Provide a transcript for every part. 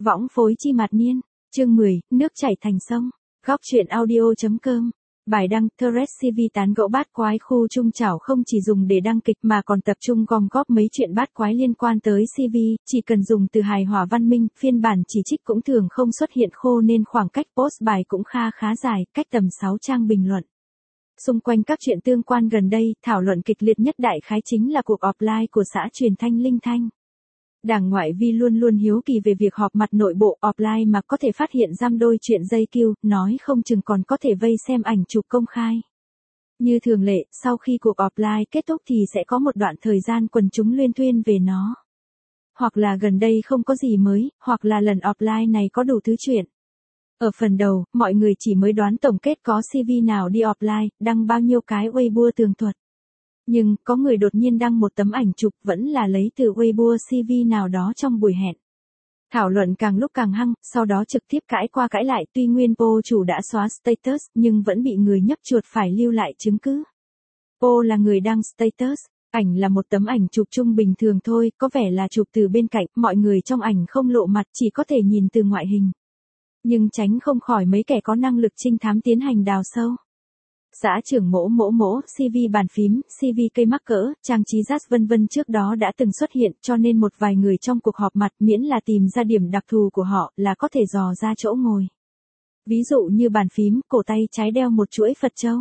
Võng phối chi Mạt Niên, chương 10, nước chảy thành sông. Góc truyện audio.com. Bài đăng Threads CV tán gẫu bát quái khu trung chảo không chỉ dùng để đăng kịch mà còn tập trung gom góp mấy chuyện bát quái liên quan tới CV, chỉ cần dùng từ hài hòa văn minh, phiên bản chỉ trích cũng thường không xuất hiện khô nên khoảng cách post bài cũng khá dài, cách tầm 6 trang bình luận. Xung quanh các chuyện tương quan gần đây, thảo luận kịch liệt nhất đại khái chính là cuộc offline của xã truyền thanh Linh Thanh. Đảng Ngoại vi luôn hiếu kỳ về việc họp mặt nội bộ offline mà có thể phát hiện giam đôi chuyện dây kiu, nói không chừng còn có thể vây xem ảnh chụp công khai. Như thường lệ, sau khi cuộc offline kết thúc thì sẽ có một đoạn thời gian quần chúng luyên thuyên về nó. Hoặc là gần đây không có gì mới, hoặc là lần offline này có đủ thứ chuyện. Ở phần đầu, mọi người chỉ mới đoán tổng kết có CV nào đi offline, đăng bao nhiêu cái Weibo tường thuật. Nhưng, có người đột nhiên đăng một tấm ảnh chụp vẫn là lấy từ Weibo CV nào đó trong buổi hẹn. Thảo luận càng lúc càng hăng, sau đó trực tiếp cãi qua cãi lại, tuy nguyên Po chủ đã xóa status nhưng vẫn bị người nhấp chuột phải lưu lại chứng cứ. Po là người đăng status, ảnh là một tấm ảnh chụp trung bình thường thôi, có vẻ là chụp từ bên cạnh, mọi người trong ảnh không lộ mặt chỉ có thể nhìn từ ngoại hình. Nhưng tránh không khỏi mấy kẻ có năng lực trinh thám tiến hành đào sâu. Xã trưởng mỗ, CV bàn phím, CV cây mắc cỡ, trang trí rát vân vân trước đó đã từng xuất hiện cho nên một vài người trong cuộc họp mặt miễn là tìm ra điểm đặc thù của họ là có thể dò ra chỗ ngồi. Ví dụ như bàn phím, cổ tay trái đeo một chuỗi Phật châu.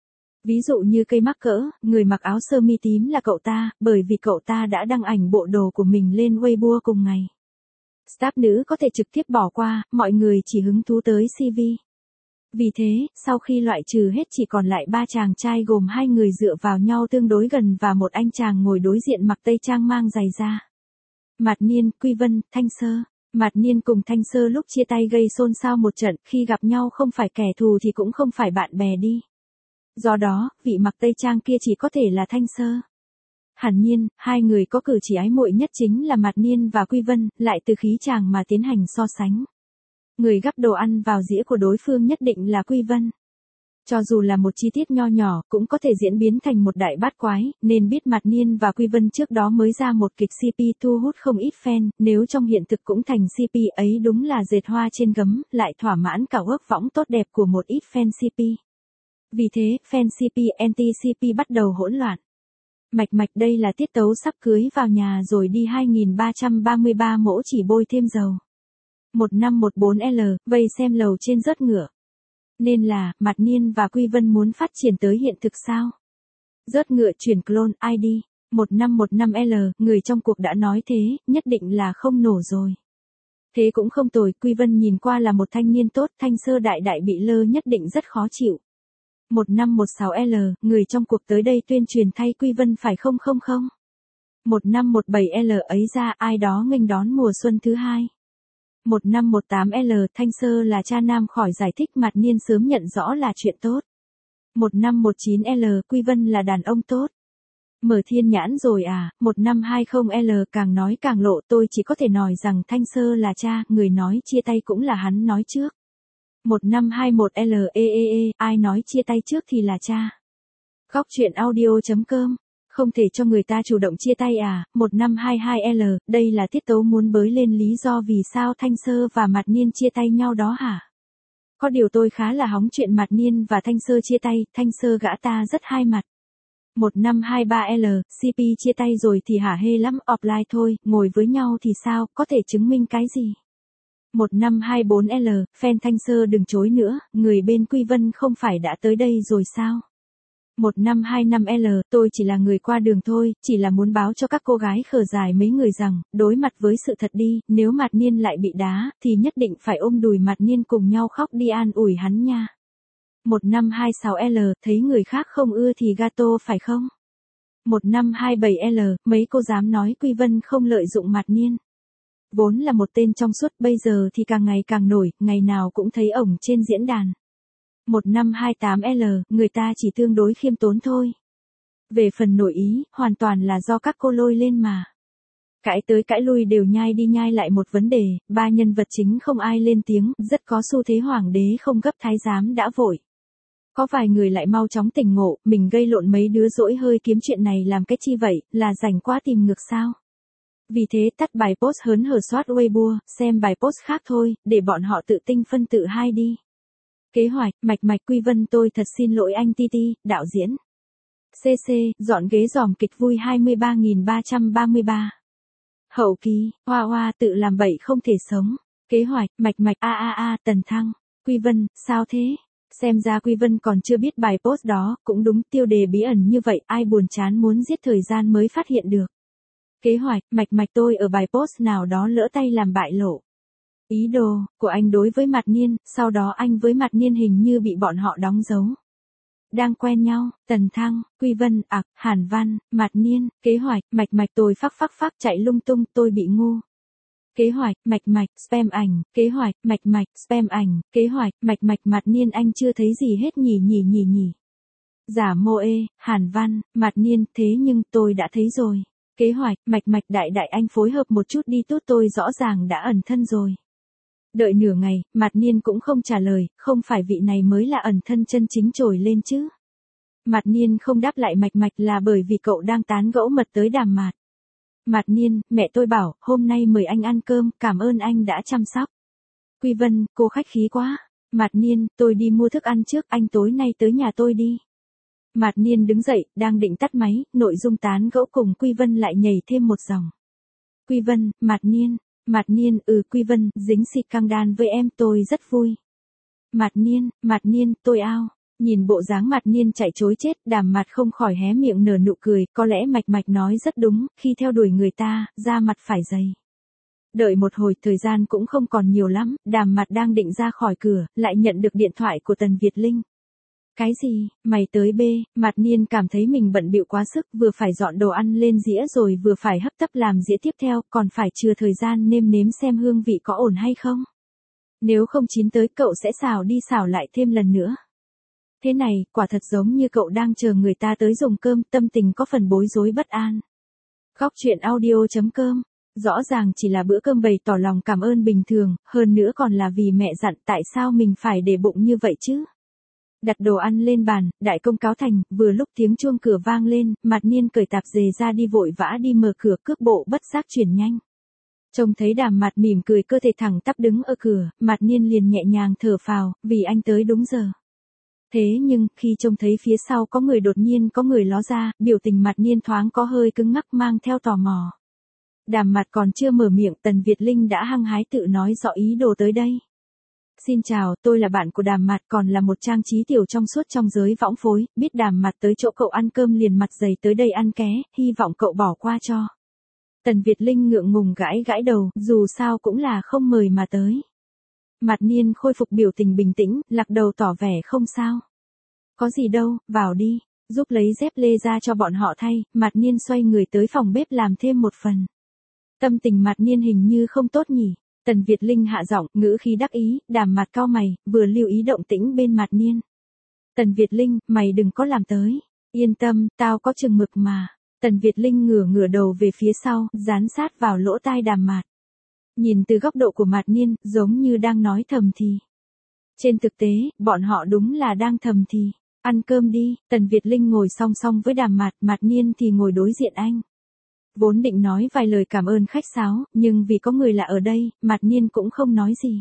Ví dụ như cây mắc cỡ, người mặc áo sơ mi tím là cậu ta, bởi vì cậu ta đã đăng ảnh bộ đồ của mình lên Weibo cùng ngày. Staff nữ có thể trực tiếp bỏ qua, mọi người chỉ hứng thú tới CV. Vì thế, sau khi loại trừ hết chỉ còn lại 3 chàng trai gồm 2 người dựa vào nhau tương đối gần và một anh chàng ngồi đối diện mặc tây trang mang giày da. Mạt Niên, Quy Vân, Thanh Sơ. Mạt Niên cùng Thanh Sơ lúc chia tay gây xôn xao một trận, khi gặp nhau không phải kẻ thù thì cũng không phải bạn bè đi. Do đó, vị mặc tây trang kia chỉ có thể là Thanh Sơ. Hẳn nhiên, hai người có cử chỉ ái muội nhất chính là Mạt Niên và Quy Vân, lại từ khí chàng mà tiến hành so sánh. Người gắp đồ ăn vào dĩa của đối phương nhất định là Quy Vân. Cho dù là một chi tiết nho nhỏ cũng có thể diễn biến thành một đại bát quái, nên biết Mạt Niên và Quy Vân trước đó mới ra một kịch CP thu hút không ít fan, nếu trong hiện thực cũng thành CP ấy đúng là dệt hoa trên gấm, lại thỏa mãn cả ước võng tốt đẹp của một ít fan CP. Vì thế, fan CP anti-CP bắt đầu hỗn loạn. Mạch đây là tiết tấu sắp cưới vào nhà rồi đi 2333 mỗ chỉ bôi thêm dầu. 1514L, vây xem lầu trên rớt ngựa. Nên là, Mạt Niên và Quy Vân muốn phát triển tới hiện thực sao? Rớt ngựa chuyển clone ID, 1515L, người trong cuộc đã nói thế, nhất định là không nổ rồi. Thế cũng không tồi, Quy Vân nhìn qua là một thanh niên tốt, Thanh Sơ đại bị lơ nhất định rất khó chịu. 1516L, người trong cuộc tới đây tuyên truyền thay Quy Vân phải không? 1517L ấy ra ai đó nghênh đón mùa xuân thứ hai. 1518L, Thanh Sơ là cha nam khỏi giải thích Mạt Niên sớm nhận rõ là chuyện tốt. 1519L, Quy Vân là đàn ông tốt. Mở thiên nhãn rồi à, 1520L càng nói càng lộ tôi chỉ có thể nói rằng Thanh Sơ là cha, người nói chia tay cũng là hắn nói trước. 1521L, ai nói chia tay trước thì là cha. Góc truyện audio.com. Không thể cho người ta chủ động chia tay à, 1522L, đây là tiết tấu muốn bới lên lý do vì sao Thanh Sơ và Mạt Niên chia tay nhau đó hả? Có điều tôi khá là hóng chuyện Mạt Niên và Thanh Sơ chia tay, Thanh Sơ gã ta rất hai mặt. 1523L, CP chia tay rồi thì hả hê lắm, offline thôi, ngồi với nhau thì sao, có thể chứng minh cái gì? 1524L, fan Thanh Sơ đừng chối nữa, người bên Quy Vân không phải đã tới đây rồi sao? 1525L, tôi chỉ là người qua đường thôi, chỉ là muốn báo cho các cô gái khờ dại mấy người rằng, đối mặt với sự thật đi, nếu Mạt Niên lại bị đá, thì nhất định phải ôm đùi Mạt Niên cùng nhau khóc đi an ủi hắn nha. 1526L, thấy người khác không ưa thì gato phải không? 1527L, mấy cô dám nói Quy Vân không lợi dụng Mạt Niên. Vốn là một tên trong suốt bây giờ thì càng ngày càng nổi, ngày nào cũng thấy ổng trên diễn đàn. 1528L, người ta chỉ tương đối khiêm tốn thôi. Về phần nội ý, hoàn toàn là do các cô lôi lên mà. Cãi tới cãi lui đều nhai đi nhai lại một vấn đề, ba nhân vật chính không ai lên tiếng, rất có xu thế hoàng đế không gấp thái giám đã vội. Có vài người lại mau chóng tỉnh ngộ, mình gây lộn mấy đứa dỗi hơi kiếm chuyện này làm cái chi vậy, là rảnh quá tìm ngược sao? Vì thế tắt bài post hớn hở soát Weibo, xem bài post khác thôi, để bọn họ tự tinh phân tự hai đi. Kế hoạch, mạch Quy Vân tôi thật xin lỗi anh Titi, đạo diễn. CC, dọn ghế dòm kịch vui 23.333. Hậu kỳ, Hoa Hoa tự làm bậy không thể sống. Kế hoạch, mạch Tần Thăng. Quy Vân, sao thế? Xem ra Quy Vân còn chưa biết bài post đó, cũng đúng, tiêu đề bí ẩn như vậy, ai buồn chán muốn giết thời gian mới phát hiện được. Kế hoạch, mạch tôi ở bài post nào đó lỡ tay làm bại lộ. Ý đồ của anh đối với Mạt Niên, sau đó anh với Mạt Niên hình như bị bọn họ đóng dấu. Đang quen nhau, Tần Thăng, Quy Vân, Hàn Văn, Mạt Niên, kế hoạch, mạch tôi phắc chạy lung tung, tôi bị ngu. Kế hoạch, mạch spam ảnh, kế hoạch, mạch spam ảnh, kế hoạch, mạch Mạt Niên anh chưa thấy gì hết nhỉ. Giả mô Hàn Văn, Mạt Niên, thế nhưng tôi đã thấy rồi. Kế hoạch, mạch đại anh phối hợp một chút đi tốt, tôi rõ ràng đã ẩn thân rồi. Đợi nửa ngày, Mạt Niên cũng không trả lời, không phải vị này mới là ẩn thân chân chính trồi lên chứ. Mạt Niên không đáp lại mạch là bởi vì cậu đang tán gẫu mật tới Đàm Mạt. Mạt Niên, mẹ tôi bảo, hôm nay mời anh ăn cơm, cảm ơn anh đã chăm sóc. Quy Vân, cô khách khí quá. Mạt Niên, tôi đi mua thức ăn trước, anh tối nay tới nhà tôi đi. Mạt Niên đứng dậy, đang định tắt máy, nội dung tán gẫu cùng Quy Vân lại nhảy thêm một dòng. Quy Vân, Mạt Niên, Quy Vân, dính xịt căng đan với em, tôi rất vui. Mạt Niên, tôi ao. Nhìn bộ dáng Mạt Niên chạy chối chết, Đàm Mạt không khỏi hé miệng nở nụ cười, có lẽ mạch nói rất đúng, khi theo đuổi người ta, da mặt phải dày. Đợi một hồi, thời gian cũng không còn nhiều lắm, Đàm Mạt đang định ra khỏi cửa, lại nhận được điện thoại của Tần Việt Linh. Cái gì, mày tới bê? Mạt Niên cảm thấy mình bận bịu quá sức, vừa phải dọn đồ ăn lên dĩa rồi vừa phải hấp tấp làm dĩa tiếp theo, còn phải chừa thời gian nêm nếm xem hương vị có ổn hay không. Nếu không chín tới cậu sẽ xào đi xào lại thêm lần nữa. Thế này, quả thật giống như cậu đang chờ người ta tới dùng cơm, tâm tình có phần bối rối bất an. Góc truyện audio.com. Rõ ràng chỉ là bữa cơm bày tỏ lòng cảm ơn bình thường, hơn nữa còn là vì mẹ dặn, tại sao mình phải để bụng như vậy chứ? Đặt đồ ăn lên bàn, đại công cáo thành, vừa lúc tiếng chuông cửa vang lên, Mạt Niên cởi tạp dề ra đi vội vã đi mở cửa, cước bộ bất giác chuyển nhanh. Trông thấy Đàm Mạt mỉm cười, cơ thể thẳng tắp đứng ở cửa, Mạt Niên liền nhẹ nhàng thở phào, vì anh tới đúng giờ. Thế nhưng, khi trông thấy phía sau có người đột nhiên có người ló ra, biểu tình Mạt Niên thoáng có hơi cứng ngắc mang theo tò mò. Đàm Mạt còn chưa mở miệng, Tần Việt Linh đã hăng hái tự nói rõ ý đồ tới đây. Xin chào, tôi là bạn của Đàm Mạt, còn là một trang trí tiểu trong suốt trong giới võng phối, biết Đàm Mạt tới chỗ cậu ăn cơm liền mặt dày tới đây ăn ké, hy vọng cậu bỏ qua cho. Tần Việt Linh ngượng ngùng gãi đầu, dù sao cũng là không mời mà tới. Mạt Niên khôi phục biểu tình bình tĩnh, lắc đầu tỏ vẻ không sao. Có gì đâu, vào đi, giúp lấy dép lê ra cho bọn họ thay, Mạt Niên xoay người tới phòng bếp làm thêm một phần. Tâm tình Mạt Niên hình như không tốt nhỉ. Tần Việt Linh hạ giọng, ngữ khí đắc ý, Đàm Mạt cau mày, vừa lưu ý động tĩnh bên Mạt Niên. Tần Việt Linh, mày đừng có làm tới. Yên tâm, tao có chừng mực mà. Tần Việt Linh ngửa đầu về phía sau, dán sát vào lỗ tai Đàm Mạt. Nhìn từ góc độ của Mạt Niên, giống như đang nói thầm thì. Trên thực tế, bọn họ đúng là đang thầm thì. Ăn cơm đi, Tần Việt Linh ngồi song song với Đàm Mạt, Mạt Niên thì ngồi đối diện anh. Vốn định nói vài lời cảm ơn khách sáo, nhưng vì có người lạ ở đây, Mạt Niên cũng không nói gì.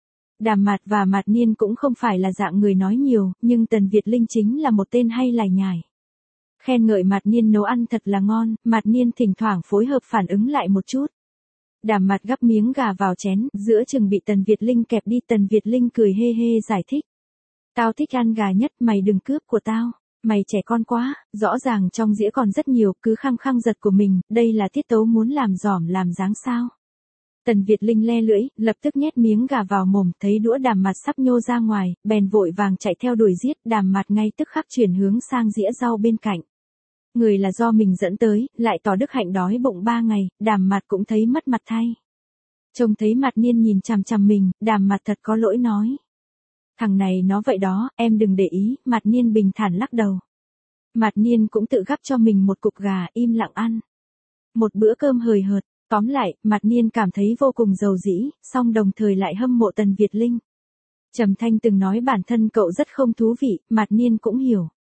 Đàm Mạt và Mạt Niên cũng không phải là dạng người nói nhiều, nhưng Tần Việt Linh chính là một tên hay lải nhải. Khen ngợi Mạt Niên nấu ăn thật là ngon, Mạt Niên thỉnh thoảng phối hợp phản ứng lại một chút. Đàm Mạt gắp miếng gà vào chén, giữa chừng bị Tần Việt Linh kẹp đi, Tần Việt Linh cười hê giải thích. Tao thích ăn gà nhất, mày đừng cướp của tao. Mày trẻ con quá, rõ ràng trong dĩa còn rất nhiều, cứ khăng giật của mình, đây là tiết tấu muốn làm giỏm làm dáng sao. Tần Việt Linh le lưỡi, lập tức nhét miếng gà vào mồm, thấy đũa Đàm Mạt sắp nhô ra ngoài, bèn vội vàng chạy theo đuổi giết, Đàm Mạt ngay tức khắc chuyển hướng sang dĩa rau bên cạnh. Người là do mình dẫn tới, lại tỏ đức hạnh đói bụng 3 ngày, Đàm Mạt cũng thấy mất mặt thay. Trông thấy Mạt Niên nhìn chằm chằm mình, Đàm Mạt thật có lỗi nói. Thằng này nó vậy đó, em đừng để ý, Mạt Niên bình thản lắc đầu. Mạt Niên cũng tự gắp cho mình một cục gà, im lặng ăn. Một bữa cơm hời hợt, tóm lại, Mạt Niên cảm thấy vô cùng giàu dĩ, song đồng thời lại hâm mộ Tần Việt Linh. Trầm Thanh từng nói bản thân cậu rất không thú vị, Mạt Niên cũng hiểu.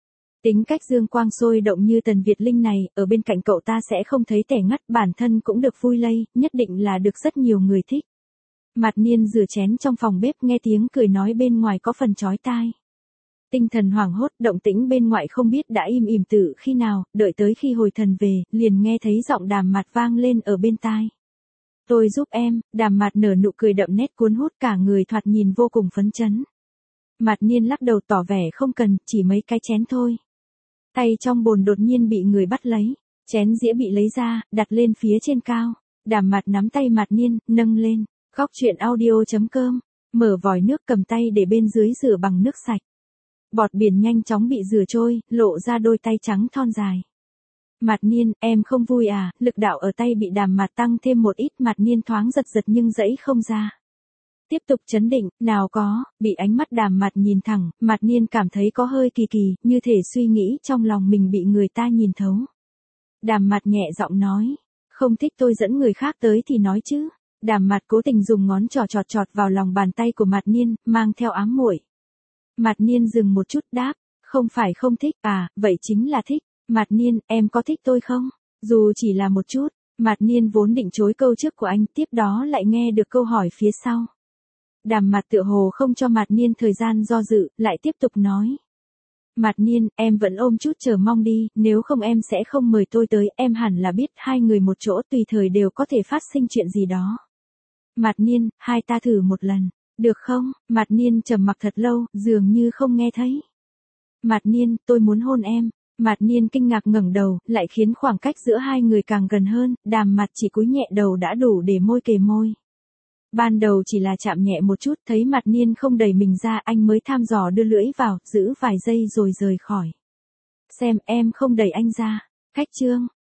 Tính cách dương quang sôi động như Tần Việt Linh này, ở bên cạnh cậu ta sẽ không thấy tẻ ngắt, bản thân cũng được vui lây, nhất định là được rất nhiều người thích. Mạt Niên rửa chén trong phòng bếp, nghe tiếng cười nói bên ngoài có phần chói tai. Tinh thần hoảng hốt, động tĩnh bên ngoại không biết đã im ỉm từ khi nào, đợi tới khi hồi thần về, liền nghe thấy giọng Đàm Mạt vang lên ở bên tai. Tôi giúp em. Đàm Mạt nở nụ cười đậm nét cuốn hút, cả người thoạt nhìn vô cùng phấn chấn. Mạt Niên lắc đầu tỏ vẻ không cần, chỉ mấy cái chén thôi. Tay trong bồn đột nhiên bị người bắt lấy, chén dĩa bị lấy ra, đặt lên phía trên cao. Đàm Mạt nắm tay Mạt Niên, nâng lên. Góc truyện audio.com, mở vòi nước cầm tay để bên dưới rửa bằng nước sạch. Bọt biển nhanh chóng bị rửa trôi, lộ ra đôi tay trắng thon dài. Mạt Niên, em không vui à? Lực đạo ở tay bị Đàm Mạt tăng thêm một ít, Mạt Niên thoáng giật giật nhưng dẫy không ra. Tiếp tục trấn định, nào có, bị ánh mắt Đàm Mạt nhìn thẳng, Mạt Niên cảm thấy có hơi kỳ kỳ, như thể suy nghĩ trong lòng mình bị người ta nhìn thấu. Đàm Mạt nhẹ giọng nói, không thích tôi dẫn người khác tới thì nói chứ. Đàm Mạt cố tình dùng ngón trỏ chọt vào lòng bàn tay của Mạt Niên, mang theo ám muội. Mạt Niên dừng một chút đáp, không phải không thích, à, vậy chính là thích. Mạt Niên, em có thích tôi không? Dù chỉ là một chút. Mạt Niên vốn định chối câu trước của anh, tiếp đó lại nghe được câu hỏi phía sau. Đàm Mạt tựa hồ không cho Mạt Niên thời gian do dự, lại tiếp tục nói. Mạt Niên, em vẫn ôm chút chờ mong đi, nếu không em sẽ không mời tôi tới, em hẳn là biết hai người một chỗ tùy thời đều có thể phát sinh chuyện gì đó. Mạt Niên, hai ta thử một lần, được không? Mạt Niên trầm mặc thật lâu, dường như không nghe thấy. Mạt Niên, tôi muốn hôn em. Mạt Niên kinh ngạc ngẩng đầu, lại khiến khoảng cách giữa hai người càng gần hơn, Đàm Mạt chỉ cúi nhẹ đầu đã đủ để môi kề môi. Ban đầu chỉ là chạm nhẹ một chút, thấy Mạt Niên không đẩy mình ra, anh mới thăm dò đưa lưỡi vào, giữ vài giây rồi rời khỏi. Xem em không đẩy anh ra. Khách chương.